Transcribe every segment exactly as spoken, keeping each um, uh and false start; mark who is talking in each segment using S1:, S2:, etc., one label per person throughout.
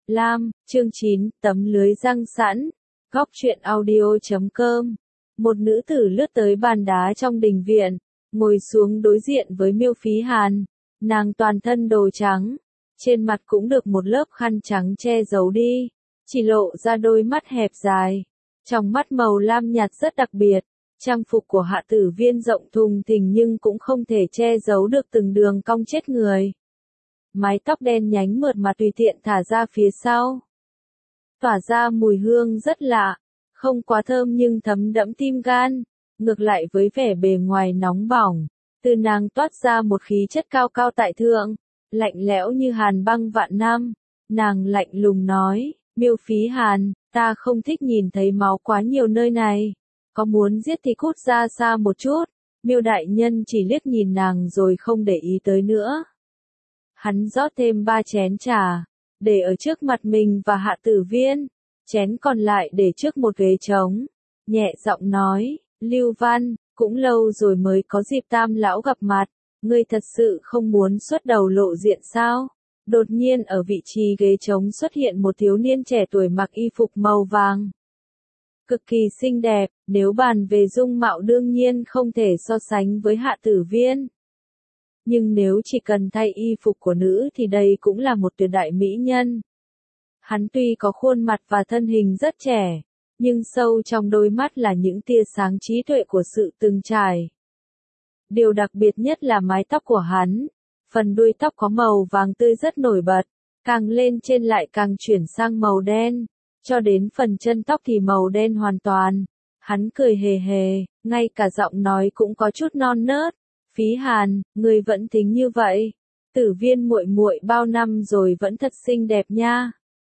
S1: Lam, chương chín, tấm lưới răng sẵn. Góc truyện audio.com. Một nữ tử lướt tới bàn đá trong đình viện, ngồi xuống đối diện với Miêu Phí Hàn. Nàng toàn thân đồ trắng, trên mặt cũng được một lớp khăn trắng che giấu đi, chỉ lộ ra đôi mắt hẹp dài, trong mắt màu lam nhạt rất đặc biệt. Trang phục của Hạ Tử Viên rộng thùng thình nhưng cũng không thể che giấu được từng đường cong chết người. Mái tóc đen nhánh mượt mà tùy tiện thả ra phía sau, tỏa ra mùi hương rất lạ, không quá thơm nhưng thấm đẫm tim gan. Ngược lại với vẻ bề ngoài nóng bỏng, từ nàng toát ra một khí chất cao cao tại thượng, lạnh lẽo như hàn băng vạn năm. Nàng lạnh lùng nói, Miêu Phí Hàn, ta không thích nhìn thấy máu quá nhiều nơi này, có muốn giết thì cút ra xa một chút. Miêu đại nhân chỉ liếc nhìn nàng rồi không để ý tới nữa. Hắn rót thêm ba chén trà, để ở trước mặt mình và Hạ Tử Viên, chén còn lại để trước một ghế trống, nhẹ giọng nói, Lưu Văn, cũng lâu rồi mới có dịp Tam lão gặp mặt, ngươi thật sự không muốn xuất đầu lộ diện sao? Đột nhiên ở vị trí ghế trống xuất hiện một thiếu niên trẻ tuổi mặc y phục màu vàng, cực kỳ xinh đẹp, nếu bàn về dung mạo đương nhiên không thể so sánh với Hạ Tử Viên. Nhưng nếu chỉ cần thay y phục của nữ thì đây cũng là một tuyệt đại mỹ nhân. Hắn tuy có khuôn mặt và thân hình rất trẻ, nhưng sâu trong đôi mắt là những tia sáng trí tuệ của sự từng trải. Điều đặc biệt nhất là mái tóc của hắn, phần đuôi tóc có màu vàng tươi rất nổi bật, càng lên trên lại càng chuyển sang màu đen, cho đến phần chân tóc thì màu đen hoàn toàn. Hắn cười hề hề, ngay cả giọng nói cũng có chút non nớt. Phí Hàn, ngươi vẫn tính như vậy. Tử Viên muội muội bao năm rồi vẫn thật xinh đẹp nha.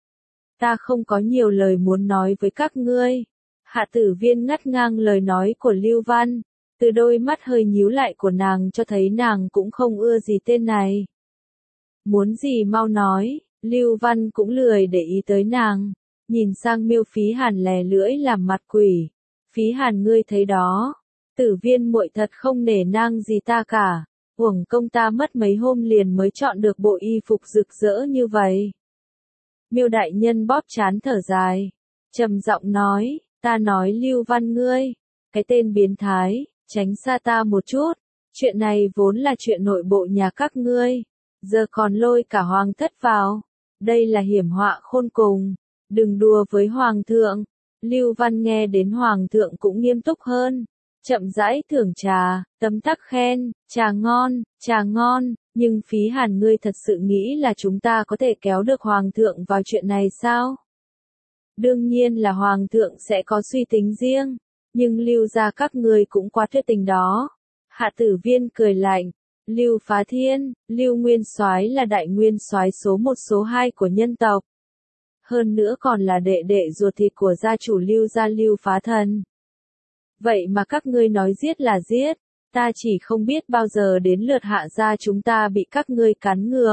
S1: Ta không có nhiều lời muốn nói với các ngươi. Hạ Tử Viên ngắt ngang lời nói của Lưu Văn, từ đôi mắt hơi nhíu lại của nàng cho thấy nàng cũng không ưa gì tên này. Muốn gì mau nói. Lưu Văn cũng lười để ý tới nàng, nhìn sang Miêu Phí Hàn lè lưỡi làm mặt quỷ. Phí Hàn, ngươi thấy đó, Tử Viên muội thật không nể nang gì ta cả, uổng công ta mất mấy hôm liền mới chọn được bộ y phục rực rỡ như vậy. Miêu đại nhân bóp trán thở dài, trầm giọng nói, ta nói Lưu Văn ngươi, cái tên biến thái, tránh xa ta một chút, chuyện này vốn là chuyện nội bộ nhà các ngươi, giờ còn lôi cả hoàng thất vào, đây là hiểm họa khôn cùng, đừng đùa với hoàng thượng. Lưu Văn nghe đến hoàng thượng cũng nghiêm túc hơn, chậm rãi thưởng trà, tấm tắc khen, trà ngon, trà ngon, nhưng Phí Hàn ngươi thật sự nghĩ là chúng ta có thể kéo được hoàng thượng vào chuyện này sao? Đương nhiên là hoàng thượng sẽ có suy tính riêng, nhưng Lưu gia các ngươi cũng quá tuyệt tình đó. Hạ Tử Viên cười lạnh, Lưu Phá Thiên, Lưu Nguyên Soái là đại nguyên soái số một số hai của nhân tộc. Hơn nữa còn là đệ đệ ruột thịt của gia chủ Lưu gia Lưu Phá Thần. Vậy mà các ngươi nói giết là giết, ta chỉ không biết bao giờ đến lượt Hạ gia chúng ta bị các ngươi cắn ngược.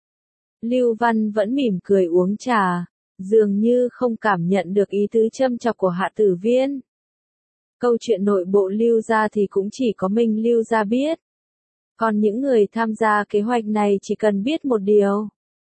S1: Lưu Văn vẫn mỉm cười uống trà, dường như không cảm nhận được ý tứ châm chọc của Hạ Tử Viên. Câu chuyện nội bộ Lưu gia thì cũng chỉ có mình Lưu gia biết. Còn những người tham gia kế hoạch này chỉ cần biết một điều.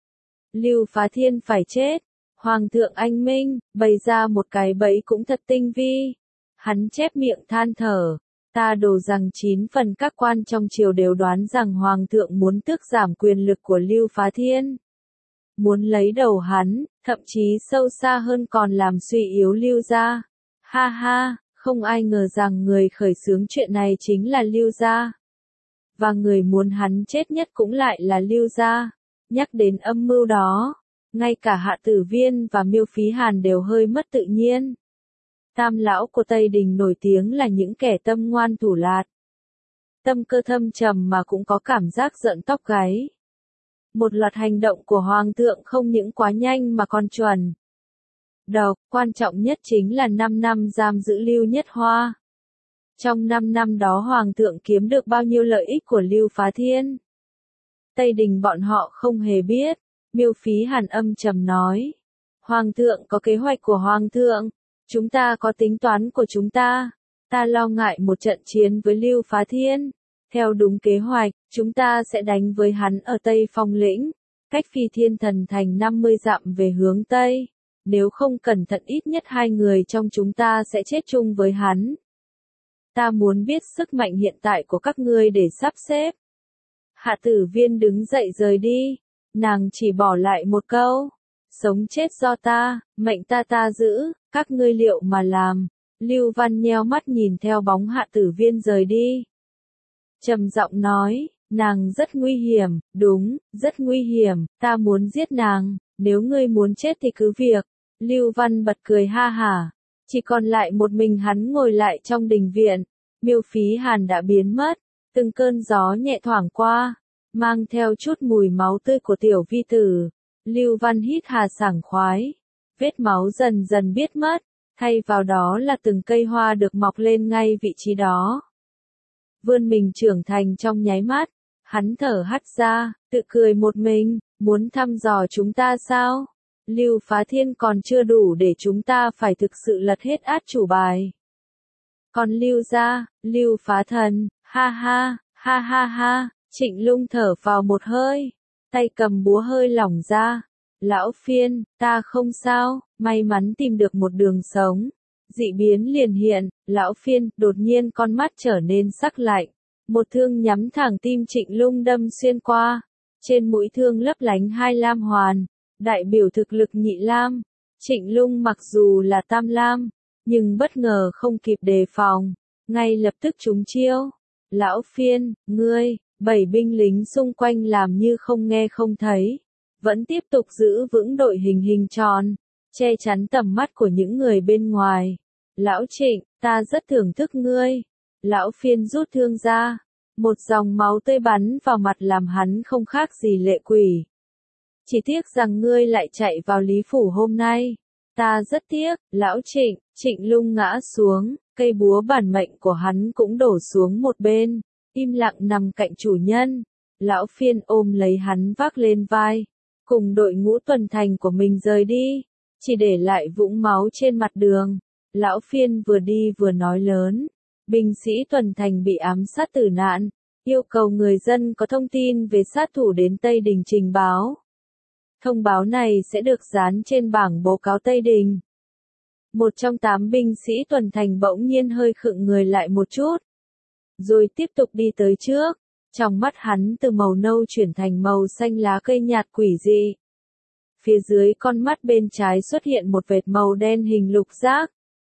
S1: Lưu Phá Thiên phải chết. Hoàng thượng anh minh, bày ra một cái bẫy cũng thật tinh vi. Hắn chép miệng than thở, ta đổ rằng chín phần các quan trong triều đều đoán rằng Hoàng thượng muốn tước giảm quyền lực của Lưu Phá Thiên. Muốn lấy đầu hắn, thậm chí sâu xa hơn còn làm suy yếu Lưu gia. Ha ha, không ai ngờ rằng người khởi xướng chuyện này chính là Lưu gia. Và người muốn hắn chết nhất cũng lại là Lưu gia. Nhắc đến âm mưu đó, ngay cả Hạ Tử Viên và Miêu Phí Hàn đều hơi mất tự nhiên. Tam lão của Tây Đình nổi tiếng là những kẻ tâm ngoan thủ lạt. Tâm cơ thâm trầm mà cũng có cảm giác giận tóc gáy. Một loạt hành động của Hoàng thượng không những quá nhanh mà còn chuẩn. Độc, quan trọng nhất chính là năm năm giam giữ Lưu Nhất Hoa. Trong năm năm đó Hoàng thượng kiếm được bao nhiêu lợi ích của Lưu Phá Thiên. Tây Đình bọn họ không hề biết. Miêu Phí Hàn âm trầm nói. Hoàng thượng có kế hoạch của Hoàng thượng. Chúng ta có tính toán của chúng ta. Ta lo ngại một trận chiến với Lưu Phá Thiên. Theo đúng kế hoạch, chúng ta sẽ đánh với hắn ở Tây Phong Lĩnh. cách Phi Thiên Thần Thành năm mươi dặm về hướng Tây. Nếu không cẩn thận ít nhất hai người trong chúng ta sẽ chết chung với hắn. Ta muốn biết sức mạnh hiện tại của các ngươi để sắp xếp. Hạ Tử Viên đứng dậy rời đi. Nàng chỉ bỏ lại một câu. Sống chết do ta, mệnh ta ta giữ, các ngươi liệu mà làm. Lưu Văn nheo mắt nhìn theo bóng Hạ Tử Viên rời đi. Trầm giọng nói, nàng rất nguy hiểm, đúng, rất nguy hiểm, ta muốn giết nàng, nếu ngươi muốn chết thì cứ việc. Lưu Văn bật cười ha hả. Chỉ còn lại một mình hắn ngồi lại trong đình viện. Miêu Phí Hàn đã biến mất. Từng cơn gió nhẹ thoảng qua, mang theo chút mùi máu tươi của tiểu vi tử. Lưu Văn hít hà sảng khoái. Vết máu dần dần biết mất, thay vào đó là từng cây hoa được mọc lên ngay vị trí đó. Vươn mình trưởng thành trong nháy mắt, hắn thở hắt ra, tự cười một mình, muốn thăm dò chúng ta sao? Lưu Phá Thiên còn chưa đủ để chúng ta phải thực sự lật hết át chủ bài. Còn Lưu gia, Lưu Phá Thần, ha ha, ha ha ha, Trịnh Lung thở vào một hơi, tay cầm búa hơi lỏng ra. Lão Phiên, ta không sao, may mắn tìm được một đường sống. Dị biến liền hiện, Lão Phiên, đột nhiên con mắt trở nên sắc lạnh. Một thương nhắm thẳng tim Trịnh Lung đâm xuyên qua. Trên mũi thương lấp lánh hai lam hoàn, đại biểu thực lực nhị lam. Trịnh Lung mặc dù là tam lam, nhưng bất ngờ không kịp đề phòng, ngay lập tức trúng chiêu. Lão Phiên, ngươi, bảy binh lính xung quanh làm như không nghe không thấy, vẫn tiếp tục giữ vững đội hình hình tròn, che chắn tầm mắt của những người bên ngoài. Lão Trịnh, ta rất thưởng thức ngươi. Lão Phiên rút thương ra, một dòng máu tươi bắn vào mặt làm hắn không khác gì lệ quỷ. Chỉ tiếc rằng ngươi lại chạy vào Lý Phủ hôm nay. Ta rất tiếc, Lão Trịnh. Trịnh Lung ngã xuống, cây búa bản mệnh của hắn cũng đổ xuống một bên, im lặng nằm cạnh chủ nhân. Lão Phiên ôm lấy hắn vác lên vai, cùng đội ngũ tuần thành của mình rời đi, chỉ để lại vũng máu trên mặt đường. Lão Phiên vừa đi vừa nói lớn, binh sĩ tuần thành bị ám sát tử nạn, yêu cầu người dân có thông tin về sát thủ đến Tây Đình trình báo. Thông báo này sẽ được dán trên bảng báo cáo Tây Đình. Một trong tám binh sĩ tuần thành bỗng nhiên hơi khựng người lại một chút, rồi tiếp tục đi tới trước. Trong mắt hắn từ màu nâu chuyển thành màu xanh lá cây nhạt quỷ dị. Phía dưới con mắt bên trái xuất hiện một vệt màu đen hình lục giác.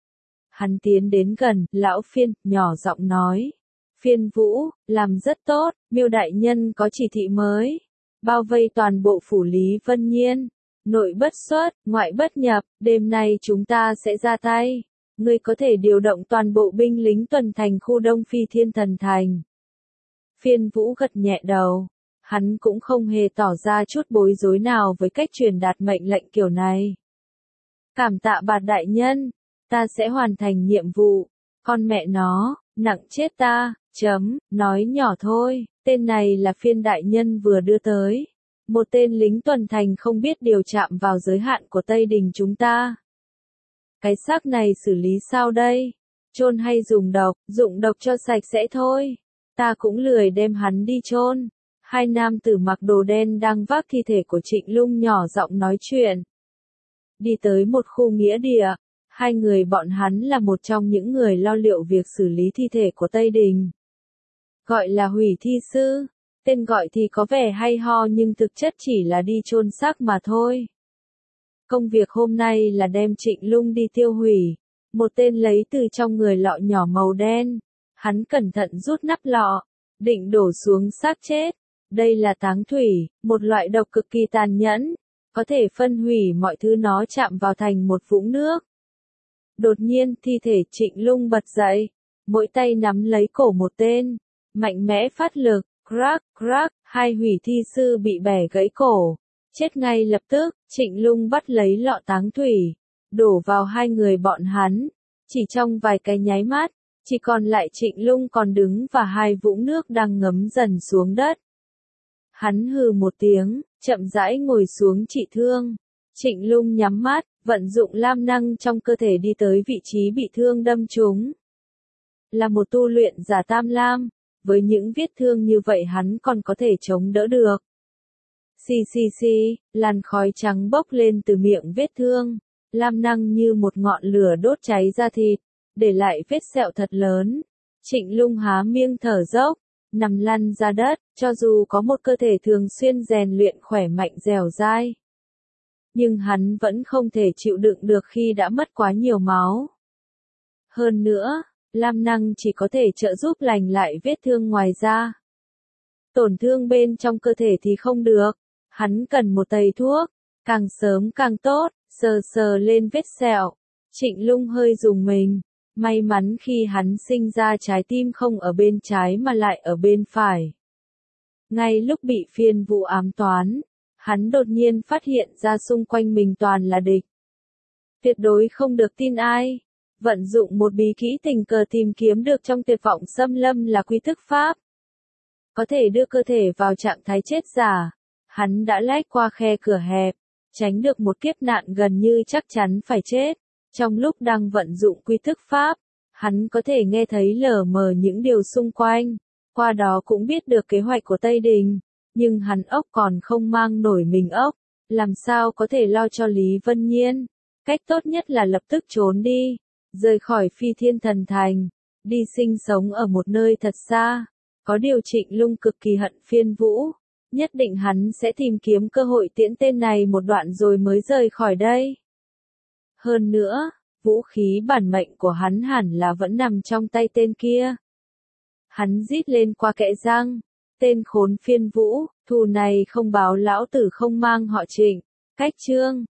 S1: Hắn tiến đến gần, Lão Phiên, nhỏ giọng nói. Phiên Vũ, làm rất tốt, Miêu đại nhân có chỉ thị mới. Bao vây toàn bộ phủ Lý Vân Nhiên. Nội bất xuất, ngoại bất nhập, đêm nay chúng ta sẽ ra tay. Ngươi có thể điều động toàn bộ binh lính tuần thành khu Đông Phi Thiên Thần Thành. Phiên Vũ gật nhẹ đầu. Hắn cũng không hề tỏ ra chút bối rối nào với cách truyền đạt mệnh lệnh kiểu này. Cảm tạ Bạt đại nhân, ta sẽ hoàn thành nhiệm vụ. Con mẹ nó, nặng chết ta, chấm, nói nhỏ thôi, tên này là Phiên đại nhân vừa đưa tới. Một tên lính tuần thành không biết điều chạm vào giới hạn của Tây Đình chúng ta. Cái xác này xử lý sao đây? Chôn hay dùng độc? Dụng độc cho sạch sẽ thôi. Ta cũng lười đem hắn đi chôn. Hai nam tử mặc đồ đen đang vác thi thể của Trịnh Lung nhỏ giọng nói chuyện. Đi tới một khu nghĩa địa. Hai người bọn hắn là một trong những người lo liệu việc xử lý thi thể của Tây Đình. Gọi là hủy thi sư. Tên gọi thì có vẻ hay ho nhưng thực chất chỉ là đi chôn xác mà thôi. Công việc hôm nay là đem Trịnh Lung đi tiêu hủy. Một tên lấy từ trong người lọ nhỏ màu đen. Hắn cẩn thận rút nắp lọ, định đổ xuống xác chết. Đây là táng thủy, một loại độc cực kỳ tàn nhẫn, có thể phân hủy mọi thứ nó chạm vào thành một vũng nước. Đột nhiên thi thể Trịnh Lung bật dậy, mỗi tay nắm lấy cổ một tên, mạnh mẽ phát lực, crack, crack, hai hủy thi sư bị bẻ gãy cổ, chết ngay lập tức. Trịnh Lung bắt lấy lọ táng thủy, đổ vào hai người bọn hắn, chỉ trong vài cái nháy mắt, chỉ còn lại Trịnh Lung còn đứng và hai vũng nước đang ngấm dần xuống đất. Hắn hừ một tiếng, chậm rãi ngồi xuống trị thương. Trịnh Lung nhắm mắt, vận dụng lam năng trong cơ thể đi tới vị trí bị thương đâm trúng. Là một tu luyện giả tam lam, với những vết thương như vậy hắn còn có thể chống đỡ được. Xì xì xì, làn khói trắng bốc lên từ miệng vết thương. Lam năng như một ngọn lửa đốt cháy da thịt, để lại vết sẹo thật lớn. Trịnh Lung há miệng thở dốc, nằm lăn ra đất, cho dù có một cơ thể thường xuyên rèn luyện khỏe mạnh dẻo dai. Nhưng hắn vẫn không thể chịu đựng được khi đã mất quá nhiều máu. Hơn nữa, Lam năng chỉ có thể trợ giúp lành lại vết thương ngoài da. Tổn thương bên trong cơ thể thì không được, hắn cần một tầy thuốc, càng sớm càng tốt, sờ sờ lên vết sẹo. Trịnh Lung hơi rùng mình, may mắn khi hắn sinh ra trái tim không ở bên trái mà lại ở bên phải. Ngay lúc bị phiên vụ ám toán, hắn đột nhiên phát hiện ra xung quanh mình toàn là địch. Tuyệt đối không được tin ai. Vận dụng một bí kỹ tình cờ tìm kiếm được trong tuyệt vọng xâm lâm là quy thức pháp. Có thể đưa cơ thể vào trạng thái chết giả. Hắn đã lách qua khe cửa hẹp, tránh được một kiếp nạn gần như chắc chắn phải chết. Trong lúc đang vận dụng quy thức pháp, hắn có thể nghe thấy lờ mờ những điều xung quanh, qua đó cũng biết được kế hoạch của Tây Đình. Nhưng hắn ốc còn không mang nổi mình ốc, làm sao có thể lo cho Lý Vân Nhiên. Cách tốt nhất là lập tức trốn đi, rời khỏi Phi Thiên Thần Thành, đi sinh sống ở một nơi thật xa. Có điều Trịnh Lung cực kỳ hận Phiên Vũ, nhất định hắn sẽ tìm kiếm cơ hội tiễn tên này một đoạn rồi mới rời khỏi đây. Hơn nữa, vũ khí bản mệnh của hắn hẳn là vẫn nằm trong tay tên kia. Hắn rít lên qua kẽ răng, tên khốn Phiên Vũ, thù này không báo lão tử không mang họ Trịnh. Cách chương